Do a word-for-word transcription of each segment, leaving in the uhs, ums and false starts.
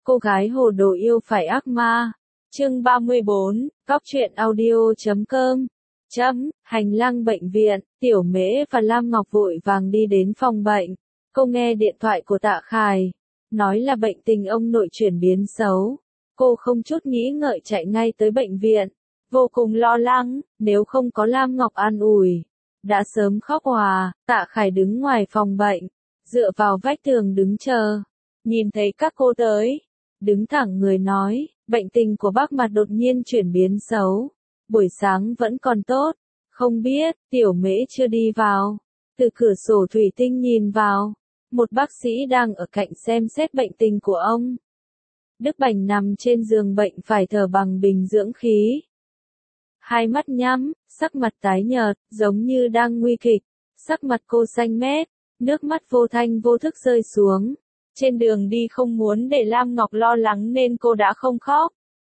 Cô gái hồ đồ yêu phải ác ma. Chương ba mươi bốn, Cóc truyện audio chấm com. Chấm, hành lang bệnh viện, Tiểu Mễ và Lam Ngọc vội vàng đi đến phòng bệnh. Cô nghe điện thoại của Tạ Khải, nói là bệnh tình ông nội chuyển biến xấu. Cô không chút nghĩ ngợi chạy ngay tới bệnh viện, vô cùng lo lắng, nếu không có Lam Ngọc an ủi, đã sớm khóc òa. Tạ Khải đứng ngoài phòng bệnh, dựa vào vách tường đứng chờ, nhìn thấy các cô tới, đứng thẳng người nói, bệnh tình của bác Mặt đột nhiên chuyển biến xấu, buổi sáng vẫn còn tốt, không biết. Tiểu Mễ chưa đi vào, từ cửa sổ thủy tinh nhìn vào, một bác sĩ đang ở cạnh xem xét bệnh tình của ông. Đức Bành nằm trên giường bệnh phải thở bằng bình dưỡng khí. Hai mắt nhắm, sắc mặt tái nhợt, giống như đang nguy kịch. Sắc mặt cô xanh mét, nước mắt vô thanh vô thức rơi xuống. Trên đường đi không muốn để Lam Ngọc lo lắng nên cô đã không khóc.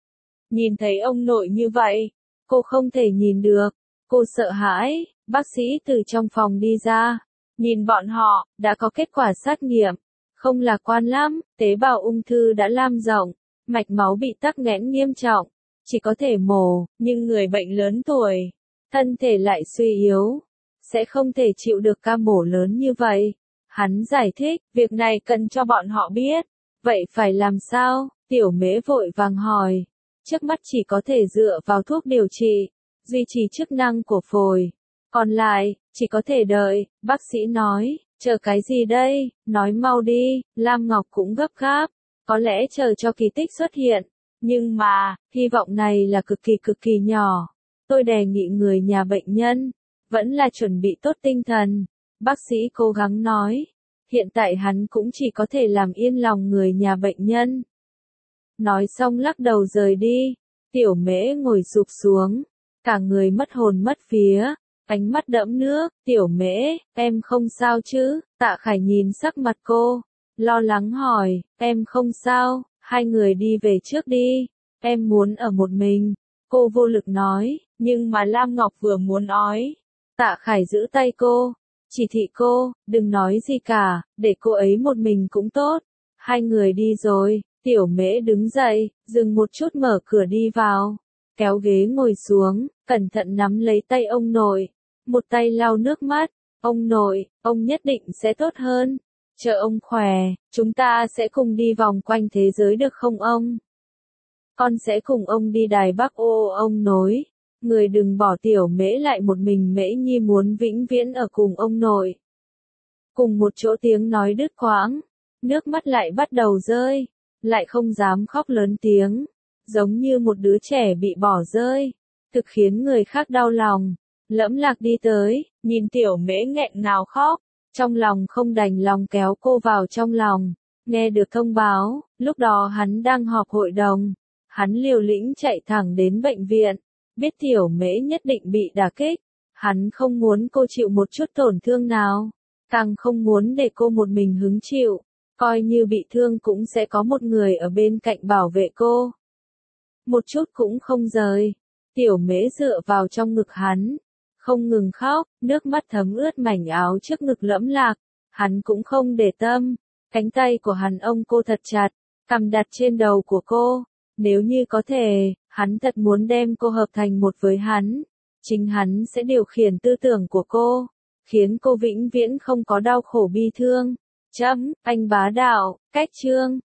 Nhìn thấy ông nội như vậy, cô không thể nhìn được. Cô sợ hãi. Bác sĩ từ trong phòng đi ra, nhìn bọn họ, đã có kết quả xét nghiệm. Không lạc quan lắm, tế bào ung thư đã lan rộng, mạch máu bị tắc nghẽn nghiêm trọng, chỉ có thể mổ, nhưng người bệnh lớn tuổi, thân thể lại suy yếu, sẽ không thể chịu được ca mổ lớn như vậy. Hắn giải thích, việc này cần cho bọn họ biết. Vậy phải làm sao? Tiểu Mễ vội vàng hỏi. Trước mắt chỉ có thể dựa vào thuốc điều trị, duy trì chức năng của phổi. Còn lại, chỉ có thể đợi, bác sĩ nói. Chờ cái gì đây? Nói mau đi. Lam Ngọc cũng gấp gáp. Có lẽ chờ cho kỳ tích xuất hiện. Nhưng mà, hy vọng này là cực kỳ cực kỳ nhỏ. Tôi đề nghị người nhà bệnh nhân, vẫn là chuẩn bị tốt tinh thần. Bác sĩ cố gắng nói. Hiện tại hắn cũng chỉ có thể làm yên lòng người nhà bệnh nhân. Nói xong lắc đầu rời đi. Tiểu Mễ ngồi sụp xuống, cả người mất hồn mất vía, ánh mắt đẫm nước. Tiểu Mễ, em không sao chứ? Tạ Khải nhìn sắc mặt cô, lo lắng hỏi. Em không sao, hai người đi về trước đi, em muốn ở một mình. Cô vô lực nói, nhưng mà Lam Ngọc vừa muốn nói. Tạ Khải giữ tay cô, chỉ thị cô, đừng nói gì cả, để cô ấy một mình cũng tốt. Hai người đi rồi. Tiểu Mễ đứng dậy, dừng một chút mở cửa đi vào, kéo ghế ngồi xuống, cẩn thận nắm lấy tay ông nội, một tay lau nước mắt. Ông nội, ông nhất định sẽ tốt hơn. Chờ ông khỏe, chúng ta sẽ cùng đi vòng quanh thế giới được không ông? Con sẽ cùng ông đi Đài Bắc. Ô ông nối. Người đừng bỏ Tiểu Mễ lại một mình. Mễ Nhi muốn vĩnh viễn ở cùng ông nội. Cùng một chỗ tiếng nói đứt quãng, nước mắt lại bắt đầu rơi, lại không dám khóc lớn tiếng, giống như một đứa trẻ bị bỏ rơi, thực khiến người khác đau lòng. Lẫm Lạc đi tới, nhìn Tiểu Mễ nghẹn ngào khóc, trong lòng không đành lòng kéo cô vào trong lòng. Nghe được thông báo, lúc đó hắn đang họp hội đồng, hắn liều lĩnh chạy thẳng đến bệnh viện, biết Tiểu Mễ nhất định bị đả kích, hắn không muốn cô chịu một chút tổn thương nào, càng không muốn để cô một mình hứng chịu, coi như bị thương cũng sẽ có một người ở bên cạnh bảo vệ cô. Một chút cũng không rời, Tiểu Mễ dựa vào trong ngực hắn, không ngừng khóc, nước mắt thấm ướt mảnh áo trước ngực Lẫm Lạc. Hắn cũng không để tâm, cánh tay của hắn ôm cô thật chặt, cằm đặt trên đầu của cô. Nếu như có thể, hắn thật muốn đem cô hợp thành một với hắn. Chính hắn sẽ điều khiển tư tưởng của cô, khiến cô vĩnh viễn không có đau khổ bi thương. Chấm, anh bá đạo, cách chương.